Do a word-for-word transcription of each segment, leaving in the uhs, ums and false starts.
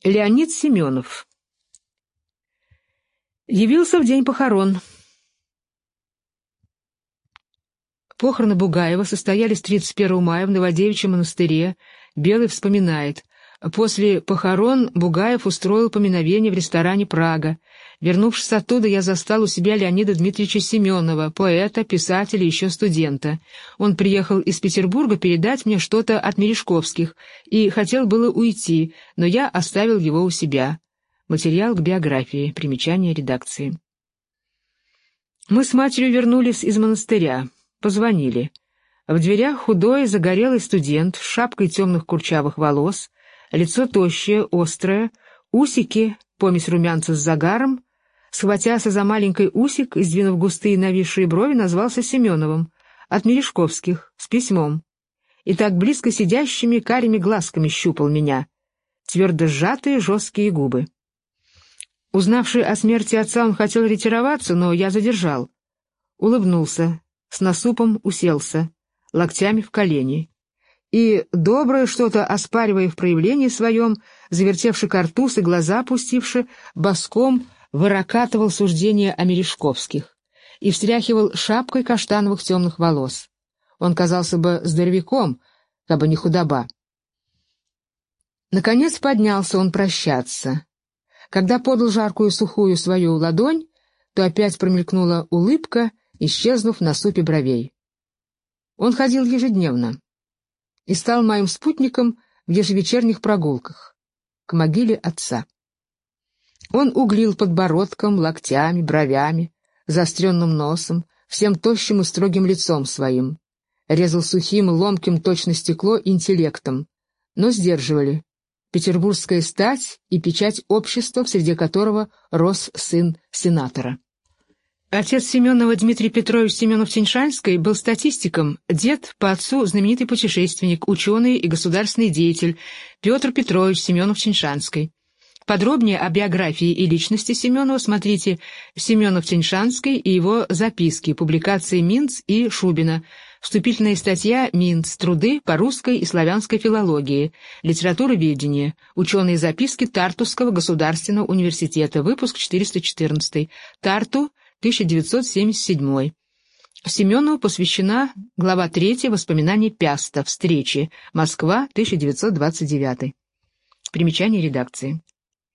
Леонид Семенов. Явился в день похорон. Похороны Бугаева состоялись тридцать первого мая в Новодевичьем монастыре. Белый вспоминает. После похорон Бугаев устроил поминовение в ресторане «Прага». Вернувшись оттуда, я застал у себя Леонида Дмитриевича Семенова, поэта, писателя, еще студента. Он приехал из Петербурга передать мне что-то от Мережковских и хотел было уйти, но я оставил его у себя. Материал к биографии. Примечание редакции. Мы с матерью вернулись из монастыря. Позвонили. В дверях худой, загорелый студент с шапкой темных курчавых волос, лицо тощее, острое, усики, помесь румянца с загаром, схватяся за маленький усик и сдвинув густые нависшие брови, назвался Семеновым, от Мережковских, с письмом. И так близко сидящими карими глазками щупал меня, твердо сжатые жесткие губы. Узнавший о смерти отца, он хотел ретироваться, но я задержал. Улыбнулся, с насупом уселся, локтями в колени. И, доброе что-то оспаривая в проявлении своем, завертевши картуз и глаза опустивши, боском вырокатывал суждения о Мережковских и встряхивал шапкой каштановых темных волос. Он казался бы здоровяком, кабы не худоба. Наконец поднялся он прощаться. Когда подал жаркую сухую свою ладонь, то опять промелькнула улыбка, исчезнув на супе бровей. Он ходил ежедневно и стал моим спутником в ежевечерних прогулках к могиле отца. Он углил подбородком, локтями, бровями, заостренным носом, всем тощим и строгим лицом своим, резал сухим, ломким точно стекло интеллектом, но сдерживали петербургская стать и печать общества, среди которого рос сын сенатора. Отец Семенова Дмитрий Петрович Семенов-Теньшанский был статистиком, дед по отцу знаменитый путешественник, ученый и государственный деятель Петр Петрович Семенов-Теньшанский. Подробнее о биографии и личности Семенова смотрите «Семенов-Теньшанский» и его записки, публикации Минц и Шубина, вступительная статья Минц, труды по русской и славянской филологии, литературоведение, ученые записки Тартусского государственного университета, выпуск четыреста четырнадцатый, Тарту, тысяча девятьсот семьдесят седьмой. Семенову посвящена глава третья «Воспоминания Пяста. Встречи. Москва, тысяча девятьсот двадцать девятый. Примечание редакции.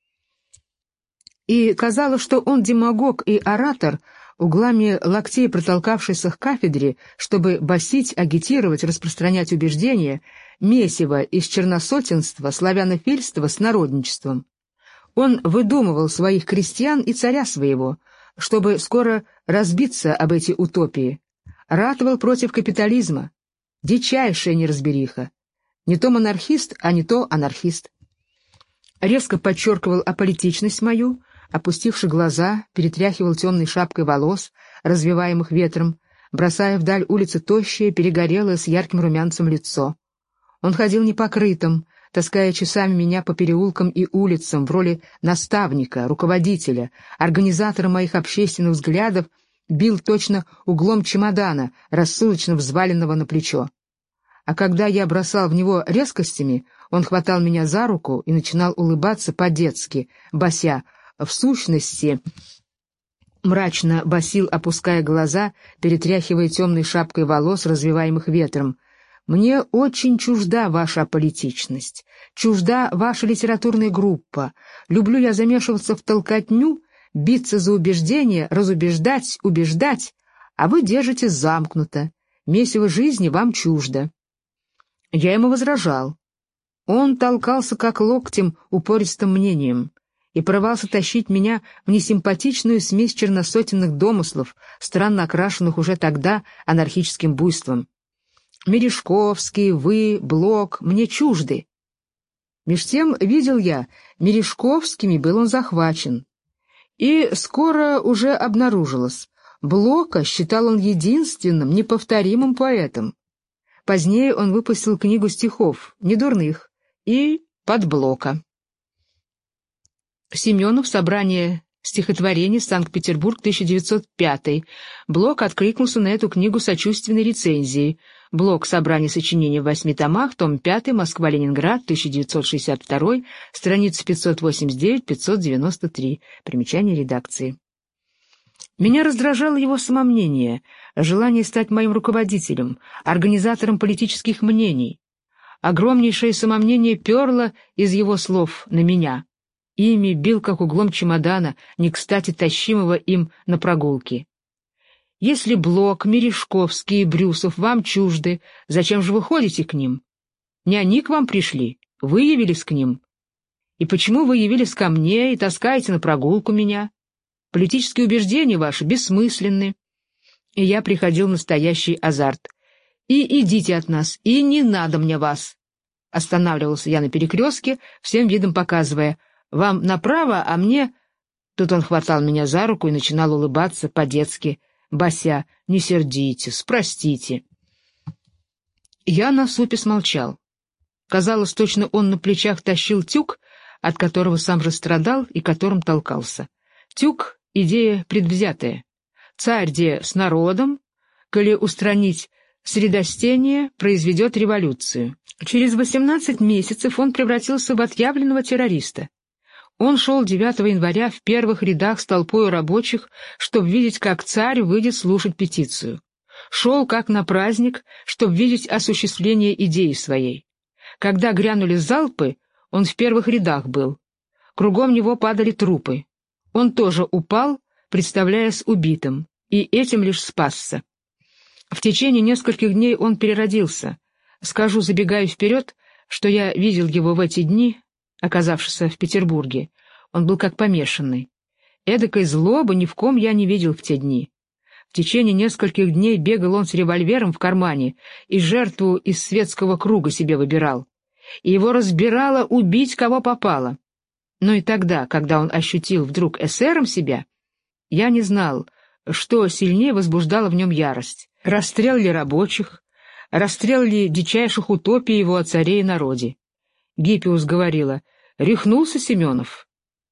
И казалось, что он демагог и оратор, углами локтей протолкавшийся к кафедре, чтобы басить, агитировать, распространять убеждения, месиво из черносотенства, славянофильства с народничеством. Он выдумывал своих крестьян и царя своего, чтобы скоро разбиться об эти утопии, ратовал против капитализма, дичайшая неразбериха, не то монархист, а не то анархист. Резко подчеркивал аполитичность мою, опустивши глаза, перетряхивал темной шапкой волос, развиваемых ветром, бросая вдаль улицы тощее, перегорелое с ярким румянцем лицо. Он ходил непокрытым, таская часами меня по переулкам и улицам в роли наставника, руководителя, организатора моих общественных взглядов, бил точно углом чемодана, рассудочно взваленного на плечо. А когда я бросал в него резкостями, он хватал меня за руку и начинал улыбаться по-детски, бася, в сущности, мрачно басил, опуская глаза, перетряхивая темной шапкой волос, развиваемых ветром. «Мне очень чужда ваша аполитичность, чужда ваша литературная группа. Люблю я замешиваться в толкотню, биться за убеждения, разубеждать, убеждать, а вы держите замкнуто. Месиво жизни вам чуждо». Я ему возражал. Он толкался как локтем упористым мнением и порывался тащить меня в несимпатичную смесь черносотенных домыслов, странно окрашенных уже тогда анархическим буйством. Мережковский, вы, Блок, мне чужды. Меж тем, видел я, Мережковскими был он захвачен. И скоро уже обнаружилось, Блока считал он единственным, неповторимым поэтом. Позднее он выпустил книгу стихов, недурных, и под Блока. Семенов, собрание Стихотворение, Санкт-Петербург, тысяча девятьсот пятый. Блок откликнулся на эту книгу сочувственной рецензией. Блок собрание сочинений в восьми томах, том пятый, Москва-Ленинград, тысяча девятьсот шестьдесят второй, страницы пятьсот восемьдесят девять — пятьсот девяносто три. Примечание редакции. Меня раздражало его самомнение, желание стать моим руководителем, организатором политических мнений. Огромнейшее самомнение перло из его слов на меня. Ими бил, как углом чемодана, не кстати тащимого им на прогулки. Если Блок, Мережковский и Брюсов вам чужды, зачем же вы ходите к ним? Не они к вам пришли, вы явились к ним. И почему вы явились ко мне и таскаете на прогулку меня? Политические убеждения ваши бессмысленны. И я приходил в настоящий азарт. И идите от нас, и не надо мне вас. Останавливался я на перекрестке, всем видом показывая: вам направо, а мне... Тут он хватал меня за руку и начинал улыбаться по-детски, бася: не сердитесь, простите. Я насупе смолчал. Казалось, точно он на плечах тащил тюк, от которого сам же страдал и которым толкался. Тюк — идея предвзятая. Царь де с народом, коли устранить средостение, произведет революцию. Через восемнадцать месяцев он превратился в отъявленного террориста. Он шел девятого января в первых рядах с толпой рабочих, чтобы видеть, как царь выйдет слушать петицию. Шел как на праздник, чтобы видеть осуществление идеи своей. Когда грянули залпы, он в первых рядах был. Кругом него падали трупы. Он тоже упал, представляясь убитым, и этим лишь спасся. В течение нескольких дней он переродился. Скажу, забегая вперед, что я видел его в эти дни, оказавшись в Петербурге. Он был как помешанный. Эдакой злобы ни в ком я не видел в те дни. В течение нескольких дней бегал он с револьвером в кармане и жертву из светского круга себе выбирал. И его разбирало убить кого попало. Но и тогда, когда он ощутил вдруг эсером себя, я не знал, что сильнее возбуждало в нем ярость. Расстрел ли рабочих, расстрел ли дичайших утопий его о царе и народе. Гиппиус говорила: «Рехнулся Семенов».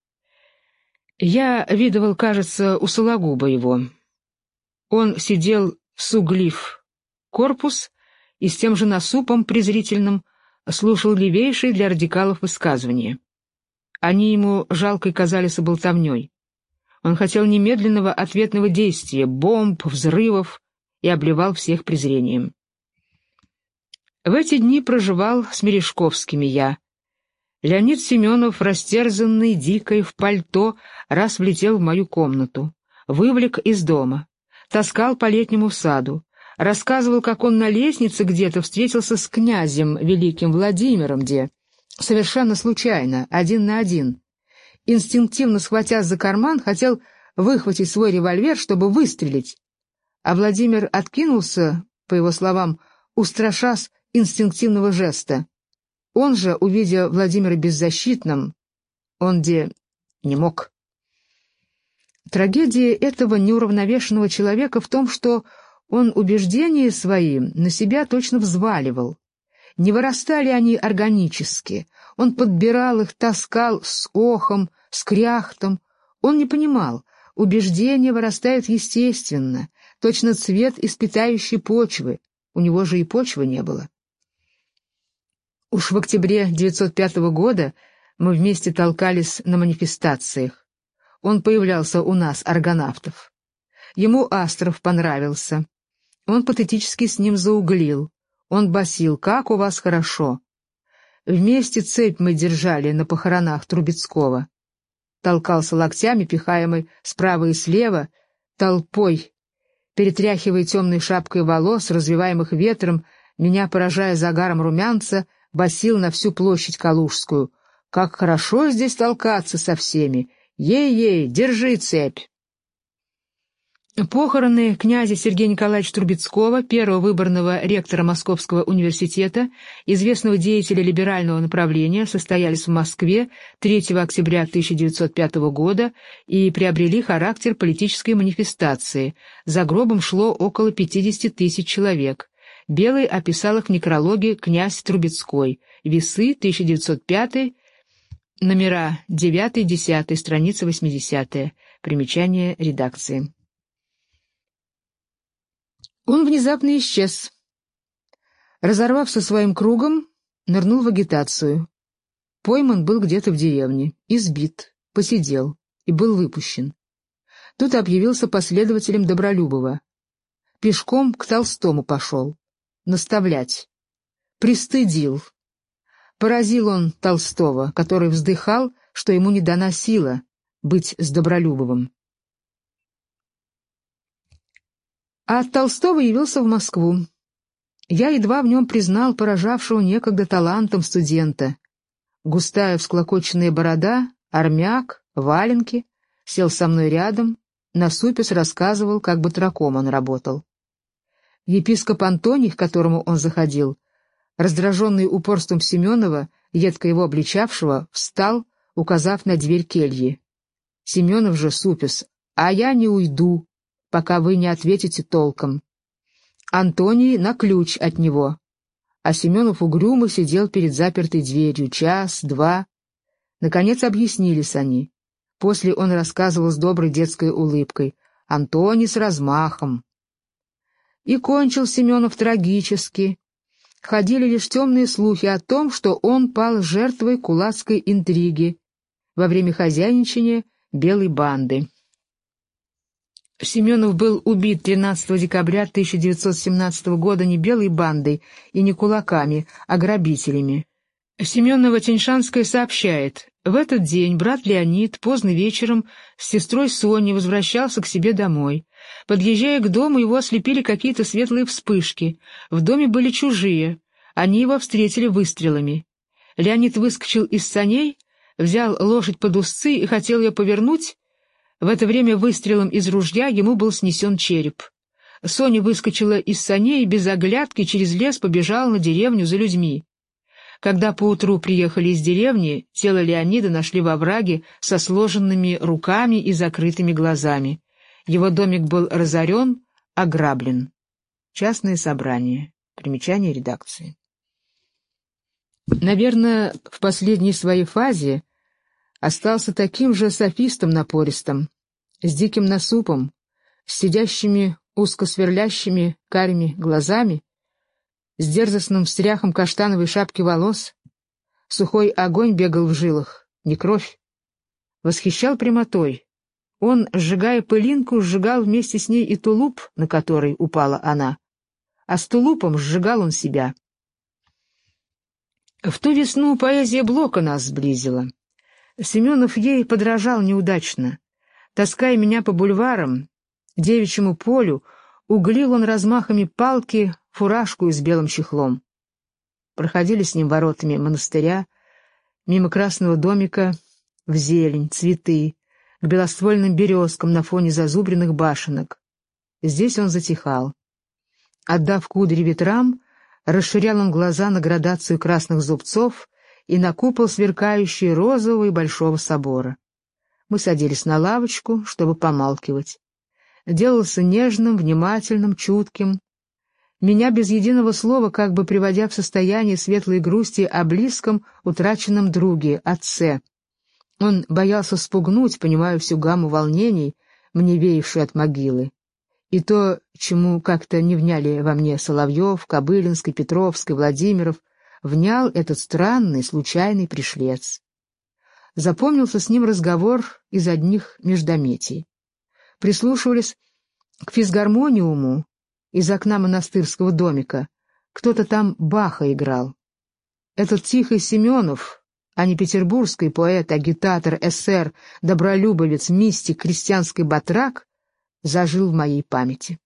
Я видывал, кажется, у Сологуба его. Он сидел суглив корпус и с тем же насупом презрительным слушал левейшие для радикалов высказывания. Они ему жалкой казались болтовней. Он хотел немедленного ответного действия, бомб, взрывов, и обливал всех презрением. В эти дни проживал с Мережковскими я. Леонид Семенов, растерзанный, дикой, в пальто, раз влетел в мою комнату, вывлек из дома, таскал по летнему саду, рассказывал, как он на лестнице где-то встретился с князем великим Владимиром, где, совершенно случайно, один на один. Инстинктивно схватясь за карман, хотел выхватить свой револьвер, чтобы выстрелить. А Владимир откинулся, по его словам, устрашась инстинктивного жеста. Он же, увидя Владимира беззащитным, он где не мог. Трагедия этого неуравновешенного человека в том, что он убеждения свои на себя точно взваливал. Не вырастали они органически. Он подбирал их, таскал с охом, с кряхтом. Он не понимал, убеждения вырастают естественно, точно цвет из питающей почвы. У него же и почвы не было. Уж в октябре девятьсот пятого года мы вместе толкались на манифестациях. Он появлялся у нас, аргонавтов. Ему Астров понравился. Он патетически с ним зауглил. Он басил: «Как у вас хорошо!» Вместе цепь мы держали на похоронах Трубецкого. Толкался локтями, пихаемый справа и слева, толпой, перетряхивая темной шапкой волос, развиваемых ветром, меня поражая загаром румянца, басил на всю площадь Калужскую: «Как хорошо здесь толкаться со всеми! Ей-ей, держи цепь!» Похороны князя Сергея Николаевича Трубецкого, первого выборного ректора Московского университета, известного деятеля либерального направления, состоялись в Москве третьего октября тысяча девятьсот пятого года и приобрели характер политической манифестации. За гробом шло около пятидесяти тысяч человек. Белый описал их в некрологе «Князь Трубецкой», Весы, тысяча девятьсот пятый, номера девятый-десятый, страница восьмидесятая. Примечание редакции. Он внезапно исчез. Разорвав со своим кругом, нырнул в агитацию. Пойман был где-то в деревне, избит, посидел и был выпущен. Тут объявился последователем Добролюбова. Пешком к Толстому пошел. Наставлять. Пристыдил. Поразил он Толстого, который вздыхал, что ему не дана сила быть с Добролюбовым. А от Толстого явился в Москву. Я едва в нем признал поражавшего некогда талантом студента. Густая всклокоченная борода, армяк, валенки, сел со мной рядом, насупясь рассказывал, как батраком он работал. Епископ Антоний, к которому он заходил, раздраженный упорством Семенова, едко его обличавшего, встал, указав на дверь кельи. Семенов же супясь: «А я не уйду, пока вы не ответите толком». Антоний на ключ от него, а Семенов угрюмо сидел перед запертой дверью час, два. Наконец объяснились они. После он рассказывал с доброй детской улыбкой: «Антоний с размахом». И кончил Семенов трагически. Ходили лишь темные слухи о том, что он пал жертвой кулацкой интриги во время хозяйничания белой банды. Семенов был убит тринадцатого декабря тысяча девятьсот семнадцатого года не белой бандой и не кулаками, а грабителями. Семенова-Теньшанская сообщает: в этот день брат Леонид поздно вечером с сестрой Соней возвращался к себе домой. Подъезжая к дому, его ослепили какие-то светлые вспышки. В доме были чужие. Они его встретили выстрелами. Леонид выскочил из саней, взял лошадь под узцы и хотел ее повернуть. В это время выстрелом из ружья ему был снесен череп. Соня выскочила из саней и без оглядки через лес побежала на деревню за людьми. Когда поутру приехали из деревни, тело Леонида нашли во овраге со сложенными руками и закрытыми глазами. Его домик был разорен, ограблен. Частное собрание. Примечание редакции. Наверное, в последней своей фазе остался таким же софистом напористым, с диким насупом, с сидящими узко сверлящими карими глазами, с дерзостным встряхом каштановой шапки волос. Сухой огонь бегал в жилах, не кровь. Восхищал прямотой. Он, сжигая пылинку, сжигал вместе с ней и тулуп, на который упала она. А с тулупом сжигал он себя. В ту весну поэзия Блока нас сблизила. Семенов ей подражал неудачно. Таская меня по бульварам, девичьему полю, углил он размахами палки фуражку с белым чехлом. Проходили с ним воротами монастыря, мимо красного домика, в зелень, цветы, к белоствольным березкам на фоне зазубренных башенок. Здесь он затихал. Отдав кудри ветрам, расширял он глаза на градацию красных зубцов и на купол сверкающий розового и большого собора. Мы садились на лавочку, чтобы помалкивать. Делался нежным, внимательным, чутким. Меня без единого слова, как бы приводя в состояние светлой грусти о близком, утраченном друге, отце. Он боялся спугнуть, понимая всю гамму волнений, мне веявшую от могилы. И то, чему как-то не вняли во мне Соловьев, Кобылинский, Петровский, Владимиров, внял этот странный, случайный пришлец. Запомнился с ним разговор из одних междометий. Прислушивались к физгармониуму из окна монастырского домика. Кто-то там Баха играл. Этот тихий Семенов, а не петербургский поэт, агитатор, эсер, добролюбовец, мистик, крестьянский батрак, зажил в моей памяти.